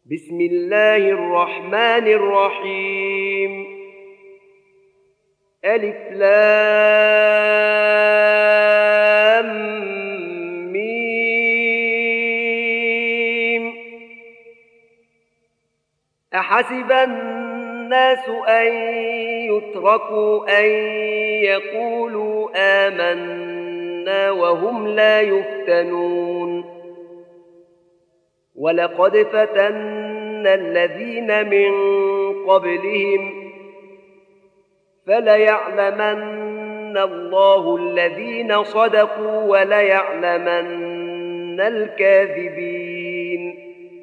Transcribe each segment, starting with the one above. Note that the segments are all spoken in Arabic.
بسم الله الرحمن الرحيم. ألف لام ميم. أحسب الناس أن يتركوا أن يقولوا آمنا وهم لا يفتنون. ولقد فتنا الذين من قبلهم فليعلمن الله الذين صدقوا وليعلمن الكاذبين.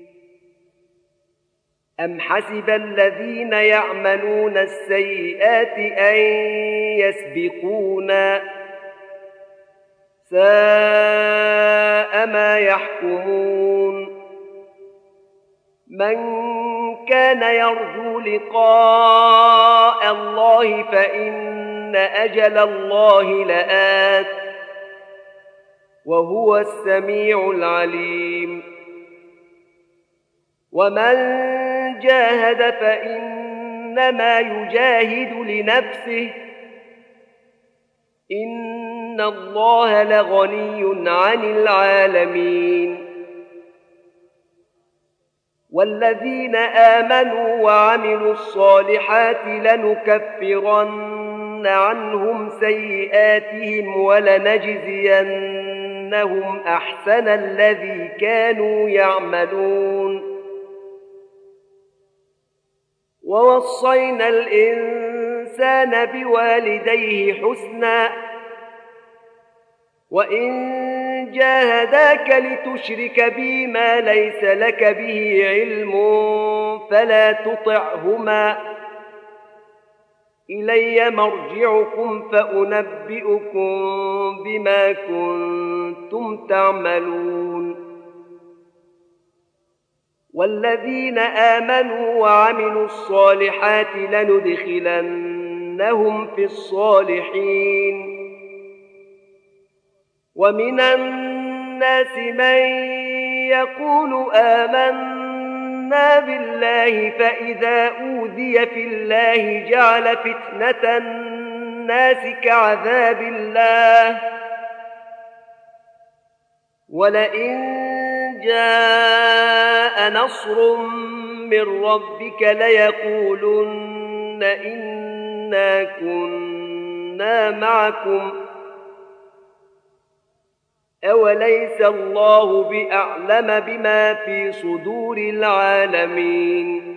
أم حسب الذين يعملون السيئات أن يسبقونا ساء ما يحكمون. من كان يرجو لقاء الله فإن أجل الله لآت وهو السميع العليم. ومن جاهد فإنما يجاهد لنفسه إن الله لغني عن العالمين. والذين آمنوا وعملوا الصالحات لنكفرن عنهم سيئاتهم ولنجزينهم أحسن الذي كانوا يعملون. ووصينا الإنسان بوالديه حسنا وإن جاهداك لتشرك بي ما ليس لك به علم فلا تطعهما إلي مرجعكم فأنبئكم بما كنتم تعملون. والذين آمنوا وعملوا الصالحات لندخلنهم في الصالحين. ومن الناس من يقول آمنا بالله فإذا أوذي في الله جعل فتنة الناس كعذاب الله ولئن جاء نصر من ربك ليقولن إنا كنا معكم أوليس الله بأعلم بما في صدور العالمين.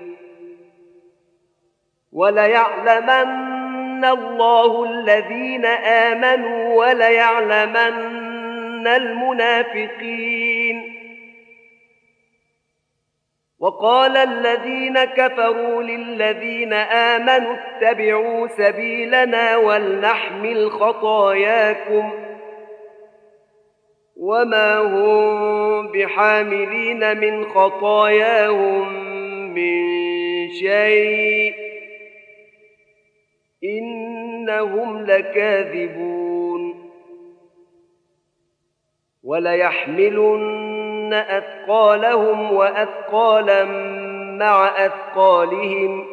وليعلمن الله الذين آمنوا وليعلمن المنافقين. وقال الذين كفروا للذين آمنوا اتبعوا سبيلنا ولنحمل خطاياكم وما هم بحاملين من خطاياهم من شيء إنهم لكاذبون. وليحملن أثقالهم وأثقالا مع أثقالهم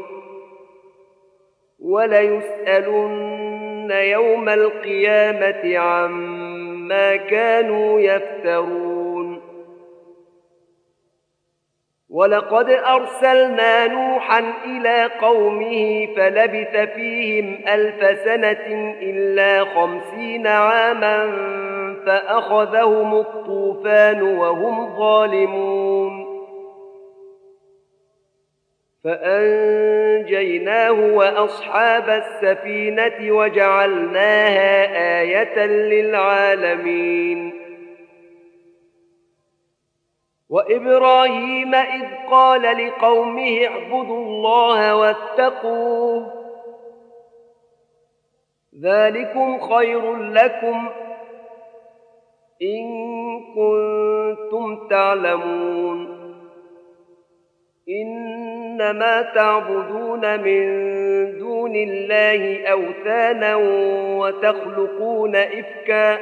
وليسألن يوم القيامة عما كانوا يفترون. ولقد أرسلنا نوحا إلى قومه فلبث فيهم 1000 سنة إلا 50 عاما فأخذهم الطوفان وهم ظالمون فأنجيناه وأصحاب السفينة وجعلناها آية للعالمين. وإبراهيم إذ قال لقومه اعبدوا الله واتقوه ذلكم خير لكم إن كنتم تعلمون. إنما تعبدون من دون الله أوثانا وتخلقون إفكا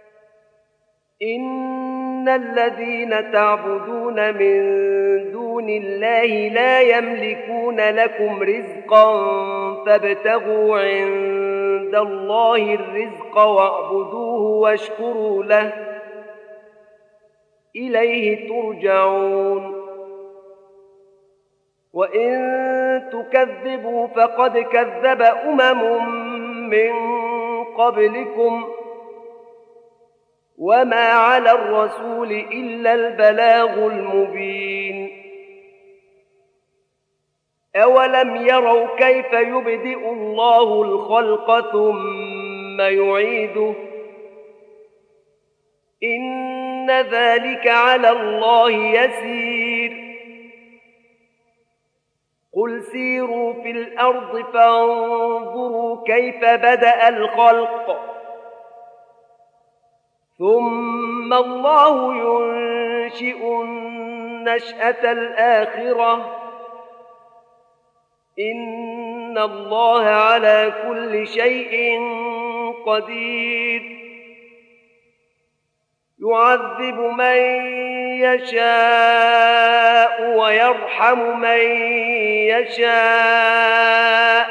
إن الذين تعبدون من دون الله لا يملكون لكم رزقا فابتغوا عند الله الرزق واعبدوه واشكروا له إليه ترجعون. وإن تكذبوا فقد كذب من قبلكم وما على الرسول إلا البلاغ المبين. أولم يروا كيف يبدئ الله الخلق ثم يعيده إن ذلك على الله يسير. قل سيروا في الأرض فانظروا كيف بدأ الخلق ثم الله ينشئ النشأة الآخرة إن الله على كل شيء قدير. يعذب من يشاء ويرحم من يشاء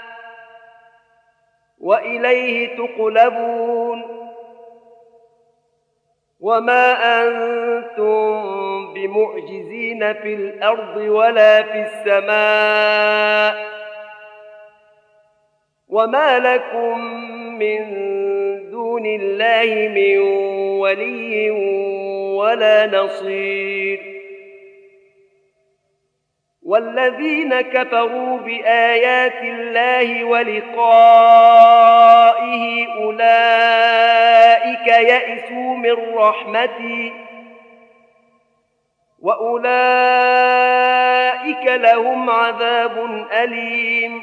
وإليه تقلبون. وما أنتم بمعجزين في الأرض ولا في السماء وما لكم من دون الله من ولي ولا نصير. والذين كفروا بآيات الله ولقائه أولئك يئسوا من رحمتي وأولئك لهم عذاب أليم.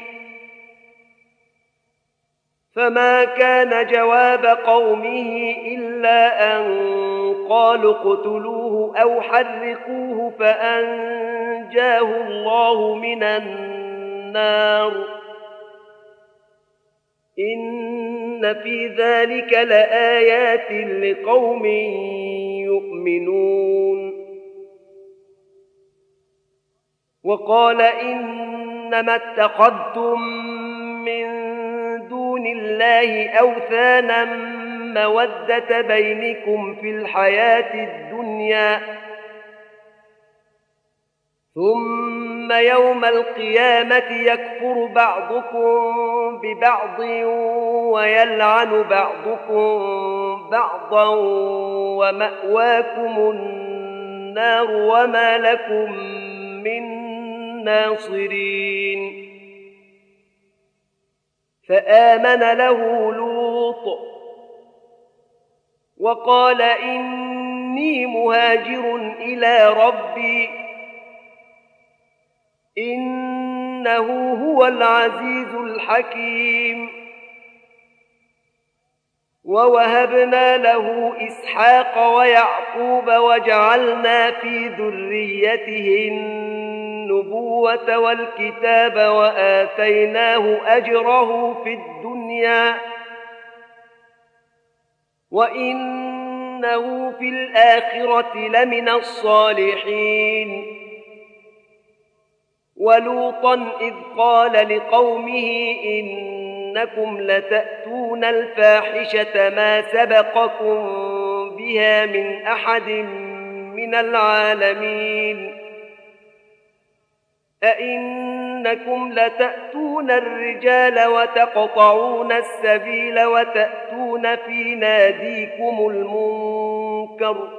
فما كان جواب قومه إلا أن قالوا اقتلوه أو حرقوه فأنجاه الله من النار إن في ذلك لآيات لقوم يؤمنون. وقال إنما اتخذتم من دون الله أوثانا مودة بينكم في الحياة الدنيا ثم يوم القيامة يكفر بعضكم ببعض ويلعن بعضكم بعضا ومأواكم النار وما لكم من ناصرين. فآمن له لوط وقال إني مهاجر إلى ربي إنه هو العزيز الحكيم. ووهبنا له إسحاق ويعقوب وجعلنا في ذريته النبوة والكتاب وآتيناه أجره في الدنيا وإنه في الآخرة لمن الصالحين. ولوطا إذ قال لقومه إنكم لتأتون الفاحشة ما سبقكم بها من أحد من العالمين أئنكم لتأتون الرجال وتقطعون السبيل وتأتون في ناديكم المنكر.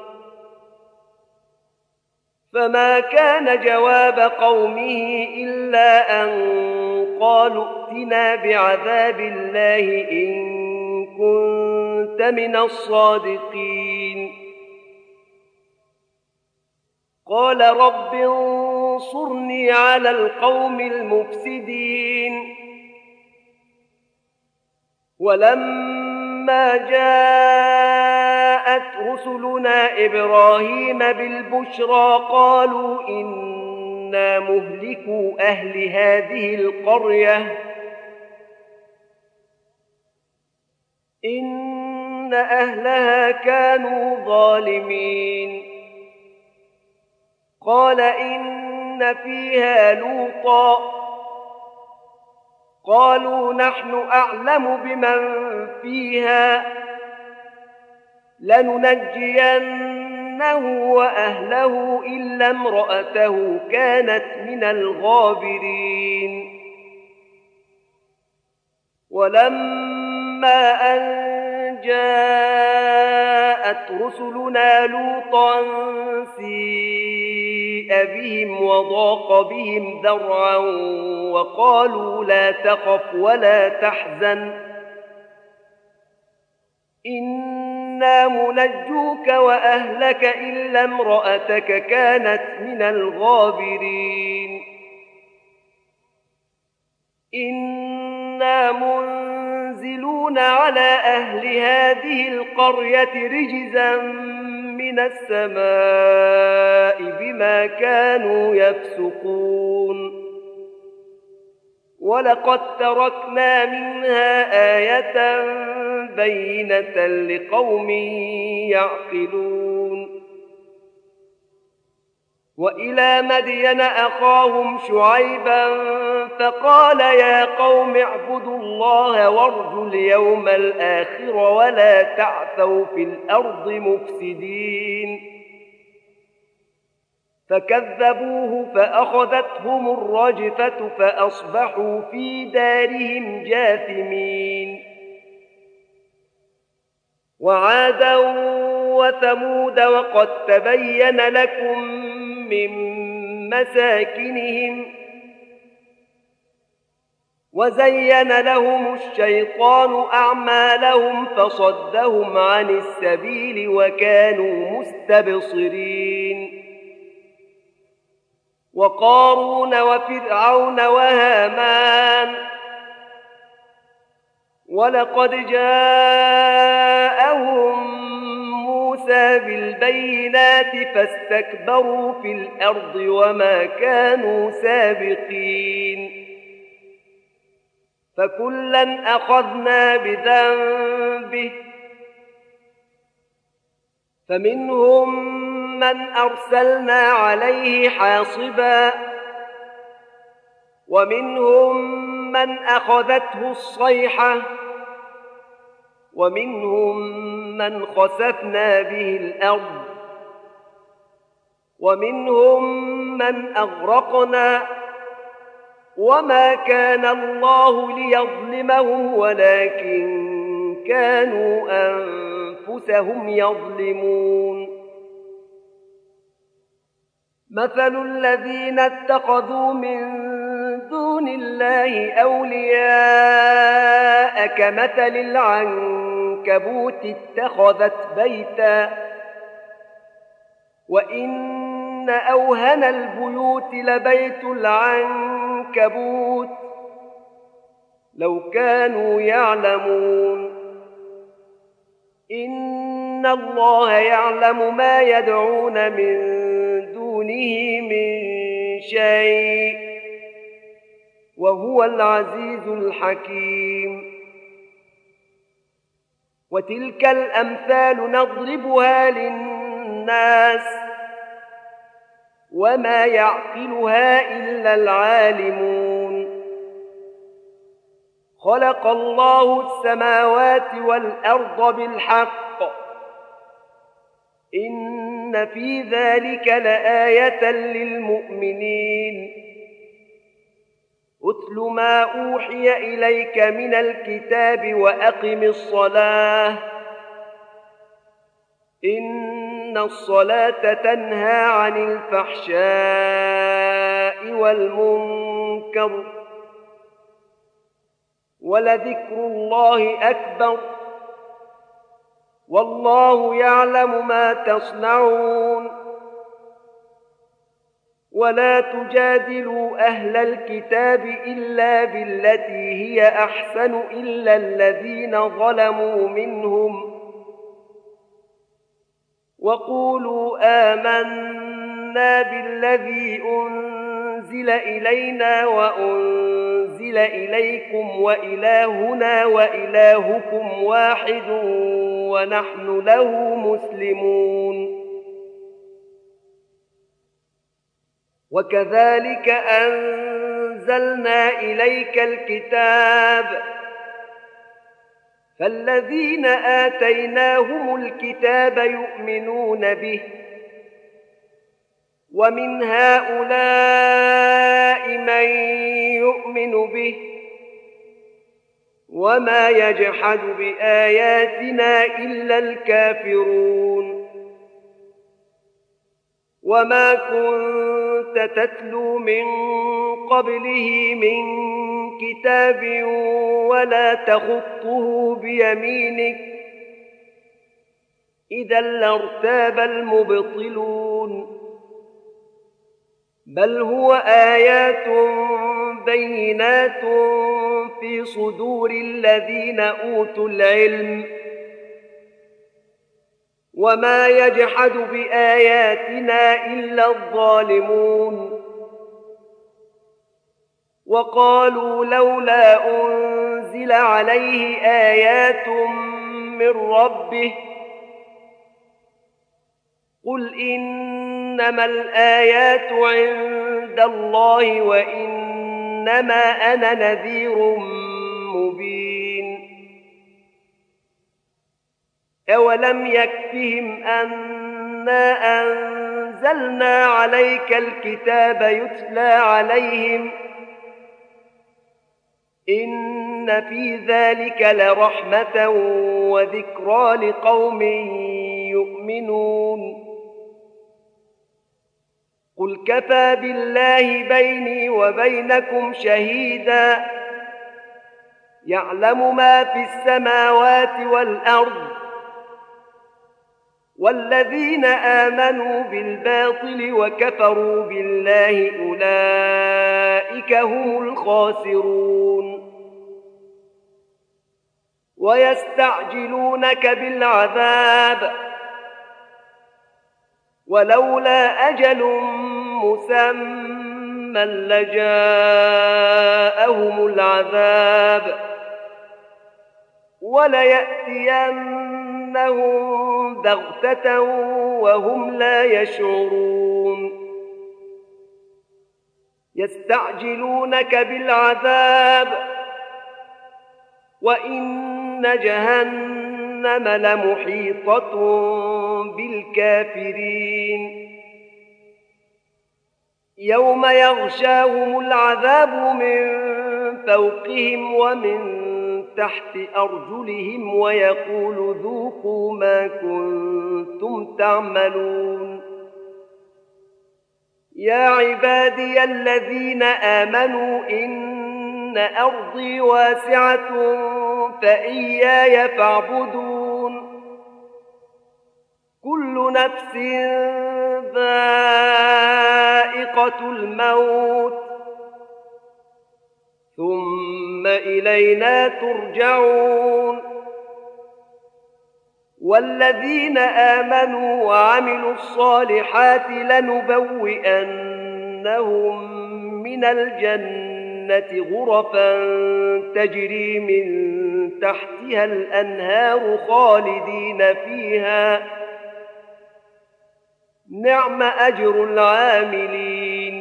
فما كان جواب قومه إلا أن قالوا ائتنا بعذاب الله إن كنت من الصادقين. قال رب انصرني على القوم المفسدين. ولما جاءت رسلنا إبراهيم بالبشرى قالوا إنا مهلكو أهل هذه القرية إن أهلها كانوا ظالمين. قال إن فيها لوطا قالوا نحن أعلم بمن فيها لننجينه وأهله إلا امرأته كانت من الغابرين ولما أن جاءت رسلنا لوطا سيء بهم وضاق بهم ذرعا وقالوا لا تخف ولا تحزن إنا منجوك وأهلك إلا امرأتك كانت من الغابرين إنا منزلون على أهل هذه القرية رجزا من السماء بما كانوا يفسقون ولقد تركنا منها آية بينة لقوم يعقلون وإلى مدين أخاهم شعيبا فقال يا قوم اعبدوا الله وارجوا اليوم الآخر ولا تعثوا في الأرض مفسدين فكذبوه فأخذتهم الرجفة فأصبحوا في دارهم جاثمين وعادا وثمود وقد تبين لكم من مساكنهم وزين لهم الشيطان أعمالهم فصدهم عن السبيل وكانوا مستبصرين وقارون وفرعون وهامان ولقد جاءهم موسى بالبينات فاستكبروا في الأرض وما كانوا سابقين فكلا أخذنا بذنبه فمنهم من أرسلنا عليه حاصبا ومنهم من أخذته الصيحة ومنهم من خسفنا به الأرض ومنهم من أغرقنا وما كان الله ليظلمهم ولكن كانوا أنفسهم يظلمون مثل الذين اتخذوا من دون الله أولياء كمثل العنكبوت اتخذت بيتا وإن أوهن البيوت لبيت العنكبوت لو كانوا يعلمون إن الله يعلم ما يدعون من دونه من شيء وهو العزيز الحكيم وتلك الأمثال نضربها للناس وما يعقلها إلا العالمون خلق الله السماوات والأرض بالحق إن في ذلك لآية للمؤمنين أتل ما أوحي إليك من الكتاب وأقم الصلاة إن الصلاة تنهى عن الفحشاء والمنكر ولذكر الله أكبر والله يعلم ما تصنعون ولا تجادلوا أهل الكتاب إلا بالتي هي أحسن إلا الذين ظلموا منهم وقولوا آمنا بالذي أنزل إلينا وأنزل إليكم وإلهنا وإلهكم واحد ونحن له مسلمون وكذلك أنزلنا إليك الكتاب فالذين آتيناهم الكتاب يؤمنون به ومن هؤلاء من يؤمن به وما يجحد بآياتنا إلا الكافرون وما كنت تتلو من قبله من كتاب ولا تخطه بيمينك إذا لارتاب المبطلون بل هو آيات بينات في صدور الذين أوتوا العلم وما يجحد بآياتنا إلا الظالمون وقالوا لولا أنزل عليه آيات من ربه قل إنما الآيات عند الله وإنما أنا نذير مبين أولم يكفهم أنا أنزلنا عليك الكتاب يتلى عليهم إن في ذلك لرحمة وذكرى لقوم يؤمنون قل كفى بالله بيني وبينكم شهيدا يعلم ما في السماوات والأرض والذين آمنوا بالباطل وكفروا بالله أولئك هم الخاسرون ويستعجلونك بالعذاب ولولا أجل مسمى لجاءهم العذاب وليأتينهم بغتة وهم لا يشعرون يستعجلونك بالعذاب وإن جهنم لمحيطة بالكافرين يوم يغشاهم العذاب من فوقهم ومن تحت أرجلهم ويقول ذوقوا ما كنتم تعملون يا عبادي الذين آمنوا إن أرضي واسعة فإياي فاعبدون كل نفس ذائقة الموت ثم إلينا ترجعون والذين آمنوا وعملوا الصالحات لنبوئنهم من الجنة غرفا تجري من تحتها الأنهار خالدين فيها نعم أجر العاملين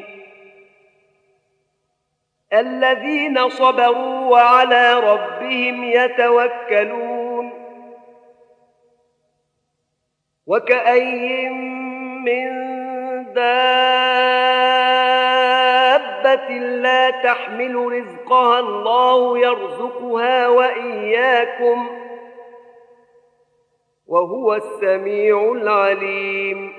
الذين صبروا وعلى ربهم يتوكلون وكأين من دابة لا تحمل رزقها الله يرزقها وإياكم وهو السميع العليم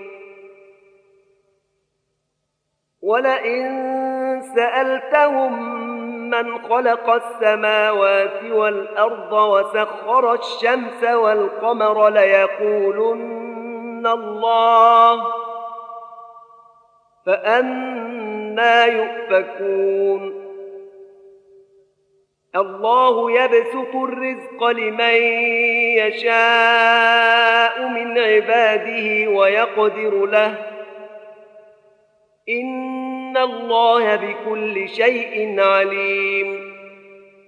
ولئن سألتهم من خلق السماوات والأرض وسخر الشمس والقمر ليقولن الله فأنى يؤفكون الله يبسط الرزق لمن يشاء من عباده ويقدر له إن الله بكل شيء عليم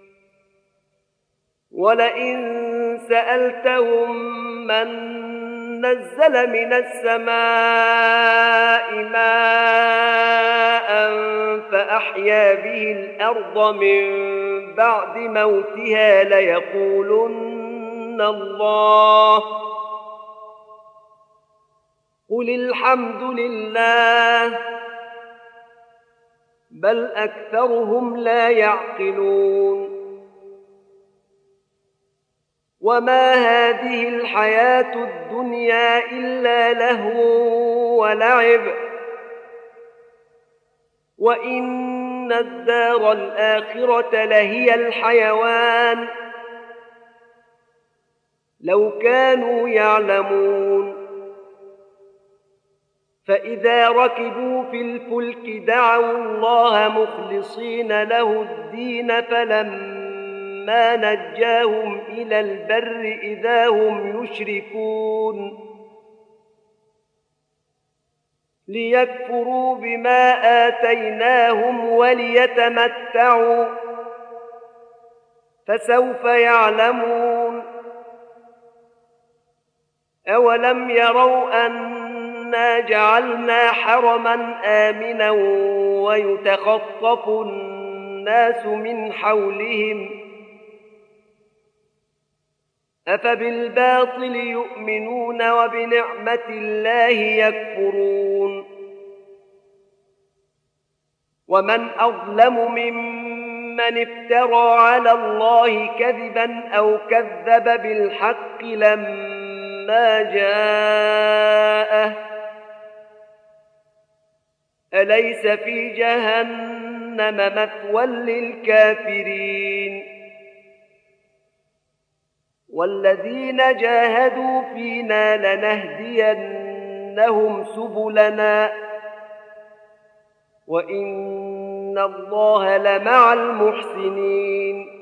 ولئن سألتهم من نزل من السماء ماء فأحيا به الأرض من بعد موتها ليقولن الله. قل الحمد لله بل أكثرهم لا يعقلون. وما هذه الحياة الدنيا إلا لهو ولعب وإن الدار الآخرة لهي الحيوان لو كانوا يعلمون. فإذا ركبوا في الفلك دعوا الله مخلصين له الدين فلما نجاهم إلى البر إذا هم يشركون ليكفروا بما آتيناهم وليتمتعوا فسوف يعلمون. أولم يروا أنا جعلنا حرما آمنا ويتخطف الناس من حولهم أفبالباطل يؤمنون وبنعمة الله يكفرون. ومن أظلم ممن افترى على الله كذبا أو كذب بالحق لما جاءه أليس في جهنم مثوى للكافرين. والذين جاهدوا فينا لنهدينهم سبلنا وإن الله لمع المحسنين.